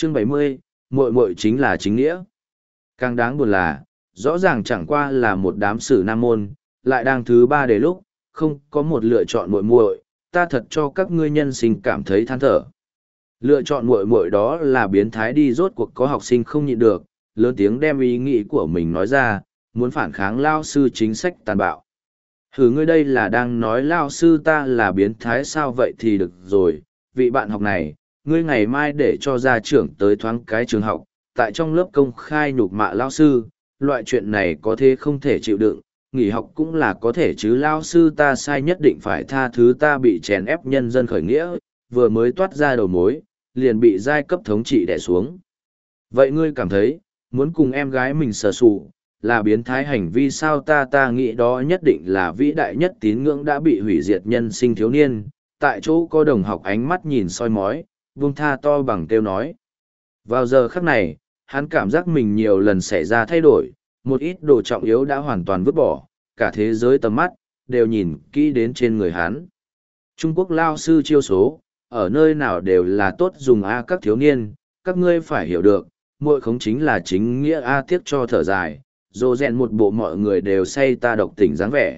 Chương 70, muội muội chính là chính nghĩa. Càng đáng buồn là, rõ ràng chẳng qua là một đám sử nam môn, lại đang thứ ba đề lúc, không có một lựa chọn muội muội, ta thật cho các ngươi nhân sinh cảm thấy than thở. Lựa chọn muội muội đó là biến thái đi, rốt cuộc có học sinh không nhịn được, lớn tiếng đem ý nghĩ của mình nói ra, muốn phản kháng lao sư chính sách tàn bạo. Hử, ngươi đây là đang nói lao sư ta là biến thái sao? Vậy thì được rồi, vị bạn học này, ngươi ngày mai để cho gia trưởng tới thoáng cái trường học, tại trong lớp công khai nhục mạ lao sư, loại chuyện này có thế không thể chịu đựng, nghỉ học cũng là có thể chứ. Lao sư ta sai nhất định phải tha thứ, ta bị chèn ép nhân dân khởi nghĩa, vừa mới toát ra đầu mối, liền bị giai cấp thống trị đè xuống. Vậy ngươi cảm thấy, muốn cùng em gái mình sờ sụ, là biến thái hành vi sao? Ta nghĩ đó nhất định là vĩ đại nhất tín ngưỡng đã bị hủy diệt nhân sinh thiếu niên. Tại chỗ có đồng học ánh mắt nhìn soi mói, vung tha to bằng kêu nói. Vào giờ khắc này, hắn cảm giác mình nhiều lần xảy ra thay đổi, một ít đồ trọng yếu đã hoàn toàn vứt bỏ, cả thế giới tầm mắt, đều nhìn kỹ đến trên người hắn. Trung Quốc lao sư chiêu số, ở nơi nào đều là tốt dùng a. Các thiếu niên, các ngươi phải hiểu được, muội khống chính là chính nghĩa a. Tiếc cho thở dài, dồ rèn một bộ mọi người đều say ta độc tình dáng vẻ.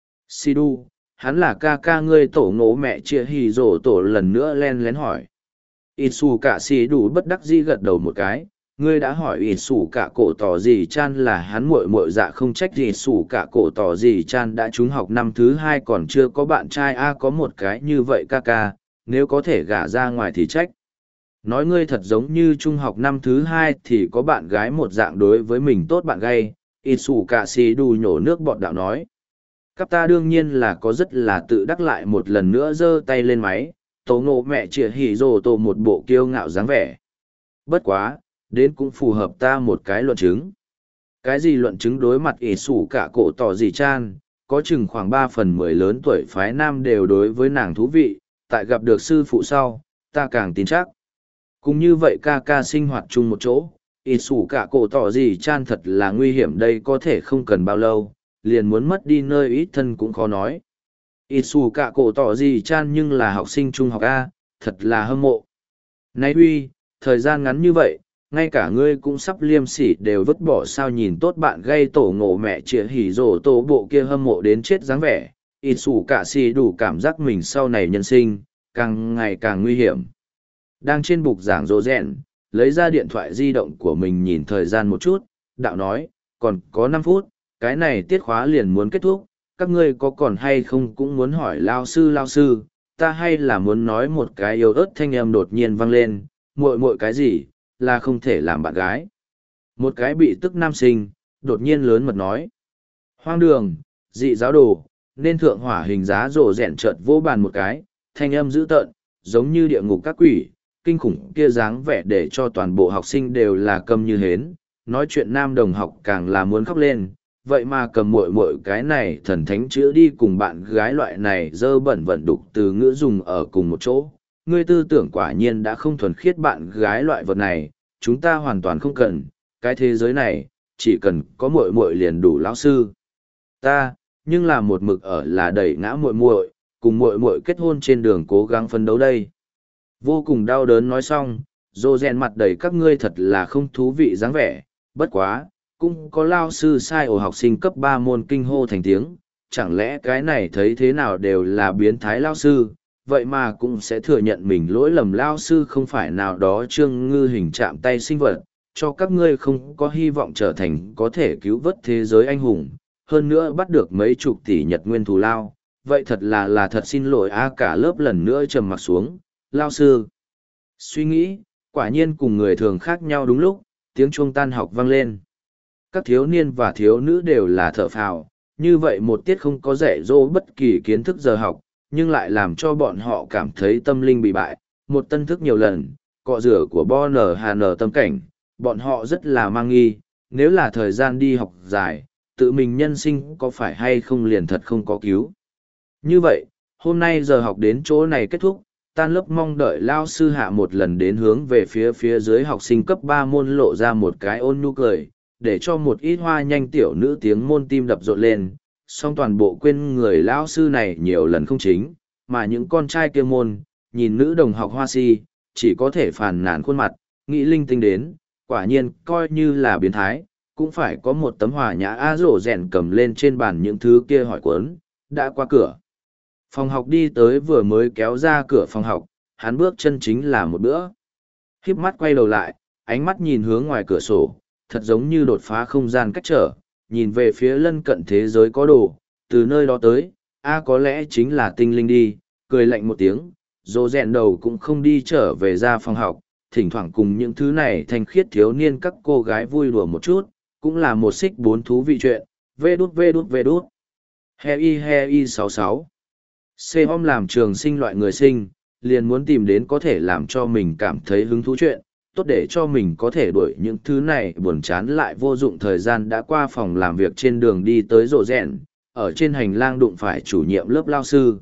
Sidu, hắn là ca ca ngươi tổ ngố mẹ chia hì rổ tổ lần nữa len lén hỏi. Ít xù cả xì đủ bất đắc dĩ gật đầu một cái, ngươi đã hỏi ít xù cả cổ tỏ gì chan là hắn muội muội, dạ không trách gì. Xù cả cổ tỏ gì chan đã trúng học năm thứ 2 còn chưa có bạn trai a. Có một cái như vậy ca ca, nếu có thể gả ra ngoài thì trách. Nói ngươi thật giống như trung học năm thứ 2 thì có bạn gái một dạng đối với mình tốt bạn gay. Ít xù cả xì đủ nhổ nước bọt đạo nói. Cắp ta đương nhiên là có, rất là tự đắc, lại một lần nữa giơ tay lên máy, tổ ngộ mẹ chĩa hỉ rồ tổ một bộ kiêu ngạo dáng vẻ. Bất quá, đến cũng phù hợp ta một cái luận chứng. Cái gì luận chứng? Đối mặt ỷ sủ cả cổ tỏ gì chan, có chừng khoảng 3/10 lớn tuổi phái nam đều đối với nàng thú vị, tại gặp được sư phụ sau, ta càng tin chắc. Cũng như vậy ca ca sinh hoạt chung một chỗ, ỷ sủ cả cổ tỏ gì chan thật là nguy hiểm đây, có thể không cần bao lâu liền muốn mất đi nơi ít thân cũng khó nói. Ít xù cả cổ tỏ gì chan nhưng là học sinh trung học A, thật là hâm mộ. Này huy, thời gian ngắn như vậy, ngay cả ngươi cũng sắp liêm sỉ đều vứt bỏ sao? Nhìn tốt bạn gây tổ ngộ mẹ chĩa hỉ rổ tổ bộ kia hâm mộ đến chết dáng vẻ, ít xù cả xì đủ cảm giác mình sau này nhân sinh, càng ngày càng nguy hiểm. Đang trên bục giảng rô rẹn, lấy ra điện thoại di động của mình nhìn thời gian một chút, đạo nói, còn có 5 phút, cái này tiết khóa liền muốn kết thúc, các ngươi có còn hay không cũng muốn hỏi lao sư, ta hay là muốn nói một cái yếu ớt thanh âm đột nhiên vang lên, muội muội cái gì, là không thể làm bạn gái. Một cái bị tức nam sinh, đột nhiên lớn mật nói. Hoang đường, dị giáo đồ, nên thượng hỏa hình giá rổ rẹn chợt vô bàn một cái, thanh âm dữ tợn, giống như địa ngục các quỷ, kinh khủng kia dáng vẻ để cho toàn bộ học sinh đều là câm như hến, nói chuyện nam đồng học càng là muốn khóc lên. Vậy mà cầm muội muội cái này thần thánh chữ đi cùng bạn gái loại này dơ bẩn vận đục từ ngữ dùng ở cùng một chỗ. Ngươi tư tưởng quả nhiên đã không thuần khiết, bạn gái loại vật này, chúng ta hoàn toàn không cần, cái thế giới này, chỉ cần có muội muội liền đủ. Lão sư ta, nhưng là một mực ở là đẩy ngã muội muội, cùng muội muội kết hôn trên đường cố gắng phấn đấu đây. Vô cùng đau đớn nói xong, rô rèn mặt đầy các ngươi thật là không thú vị dáng vẻ, bất quá. Cũng có lao sư sai ổ học sinh cấp 3 môn kinh hô thành tiếng, chẳng lẽ cái này thấy thế nào đều là biến thái lao sư, vậy mà cũng sẽ thừa nhận mình lỗi lầm. Lao sư không phải nào đó Trương Ngư hình chạm tay sinh vật, cho các ngươi không có hy vọng trở thành có thể cứu vớt thế giới anh hùng, hơn nữa bắt được mấy chục tỷ Nhật nguyên thù lao, vậy thật là thật xin lỗi a. Cả lớp lần nữa trầm mặc xuống, lao sư suy nghĩ, quả nhiên cùng người thường khác nhau. Đúng lúc, tiếng chuông tan học vang lên. Các thiếu niên và thiếu nữ đều là thở phào, như vậy một tiết không có dạy dỗ bất kỳ kiến thức giờ học, nhưng lại làm cho bọn họ cảm thấy tâm linh bị bại, một tân thức nhiều lần, cọ rửa của Bo Nở Hà Nở tâm cảnh, bọn họ rất là mang nghi, nếu là thời gian đi học dài, tự mình nhân sinh có phải hay không liền thật không có cứu. Như vậy, hôm nay giờ học đến chỗ này kết thúc, tan lớp mong đợi lao sư hạ một lần đến hướng về phía dưới học sinh cấp 3 môn lộ ra một cái ôn nhu cười, để cho một ít hoa nhanh tiểu nữ tiếng môn tim đập rộn lên, song toàn bộ quên người lão sư này nhiều lần không chính, mà những con trai kia môn, nhìn nữ đồng học hoa si, chỉ có thể phàn nàn khuôn mặt, nghĩ linh tinh đến, quả nhiên coi như là biến thái, cũng phải có một tấm hòa nhã a rổ rèn cầm lên trên bàn những thứ kia hỏi cuốn, đã qua cửa. Phòng học đi tới vừa mới kéo ra cửa phòng học, hắn bước chân chính là một bữa. Khiếp mắt quay đầu lại, ánh mắt nhìn hướng ngoài cửa sổ, thật giống như đột phá không gian cách trở, nhìn về phía lân cận thế giới có đồ, từ nơi đó tới, có lẽ chính là tinh linh đi, cười lạnh một tiếng, dỗ rèn đầu cũng không đi trở về ra phòng học, thỉnh thoảng cùng những thứ này thanh khiết thiếu niên các cô gái vui đùa một chút, cũng là một xích bốn thú vị chuyện, vê đút vê đút vê đút. He y 66. C-hom làm trường sinh loại người sinh, liền muốn tìm đến có thể làm cho mình cảm thấy hứng thú chuyện, tốt để cho mình có thể đuổi những thứ này buồn chán lại vô dụng thời gian đã qua phòng làm việc trên đường đi tới rộ rèn, ở trên hành lang đụng phải chủ nhiệm lớp lao sư.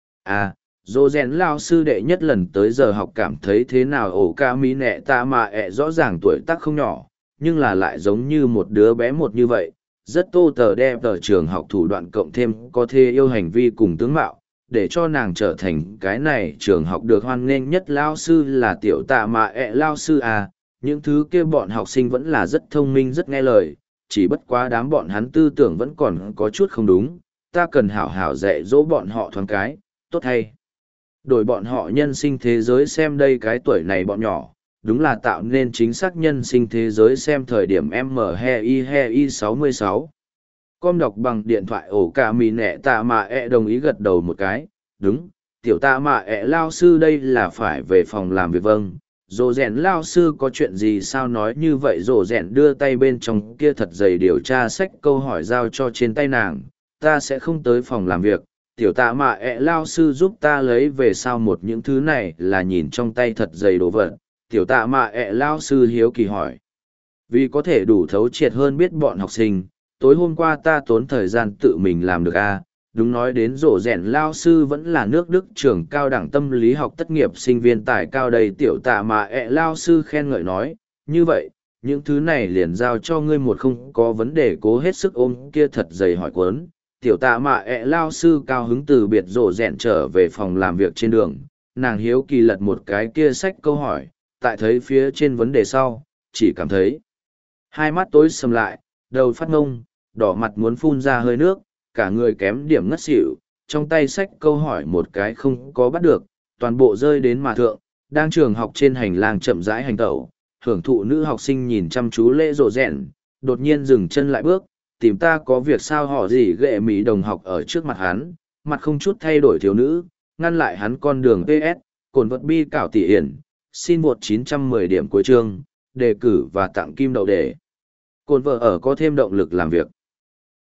Rộ rèn lao sư đệ nhất lần tới giờ học cảm thấy thế nào ổ ca mỹ nẹ ta mà rõ ràng tuổi tác không nhỏ, nhưng là lại giống như một đứa bé một như vậy, rất tô tờ đẹp ở trường học thủ đoạn cộng thêm có thể yêu hành vi cùng tướng mạo, để cho nàng trở thành cái này trường học được hoan nghênh nhất lao sư là tiểu tạ mà lao sư những thứ kia bọn học sinh vẫn là rất thông minh rất nghe lời, chỉ bất quá đám bọn hắn tư tưởng vẫn còn có chút không đúng, ta cần hảo hảo dạy dỗ bọn họ thoáng cái, tốt hay. Đổi bọn họ nhân sinh thế giới xem đây cái tuổi này bọn nhỏ, đúng là tạo nên chính xác nhân sinh thế giới xem thời điểm M he y 66. Com đọc bằng điện thoại ổ cả mì nẹ tạ mà đồng ý gật đầu một cái, đúng, tiểu tạ mà lao sư đây là phải về phòng làm việc vâng. Rồ rèn lao sư có chuyện gì sao nói như vậy rồ rèn đưa tay bên trong kia thật dày điều tra sách câu hỏi giao cho trên tay nàng, ta sẽ không tới phòng làm việc, tiểu tạ mà lao sư giúp ta lấy về sao một những thứ này là nhìn trong tay thật dày đồ vật, tiểu tạ mà lao sư hiếu kỳ hỏi. Vì có thể đủ thấu triệt hơn biết bọn học sinh, tối hôm qua ta tốn thời gian tự mình làm được đúng nói đến rổ rèn lao sư vẫn là nước Đức trường cao đẳng tâm lý học tất nghiệp sinh viên tài cao đầy tiểu tạ mà lao sư khen ngợi nói, như vậy, những thứ này liền giao cho ngươi một không có vấn đề cố hết sức ôm kia thật dày hỏi cuốn. Tiểu tạ mà lao sư cao hứng từ biệt rổ rèn trở về phòng làm việc trên đường, nàng hiếu kỳ lật một cái kia sách câu hỏi, tại thấy phía trên vấn đề sau, chỉ cảm thấy hai mắt tối sầm lại, đầu phát ngông, đỏ mặt muốn phun ra hơi nước, cả người kém điểm ngất xỉu, trong tay sách câu hỏi một cái không có bắt được, toàn bộ rơi đến mà thượng, đang trường học trên hành lang chậm rãi hành tẩu, hưởng thụ nữ học sinh nhìn chăm chú lễ rộ rèn, đột nhiên dừng chân lại bước, tìm ta có việc sao họ gì ghệ mỹ đồng học ở trước mặt hắn, mặt không chút thay đổi thiếu nữ, ngăn lại hắn con đường PS, cồn vật bi cảo tỷ hiển, xin một 910 điểm cuối chương, đề cử và tặng kim đậu để. Cồn vợ ở có thêm động lực làm việc.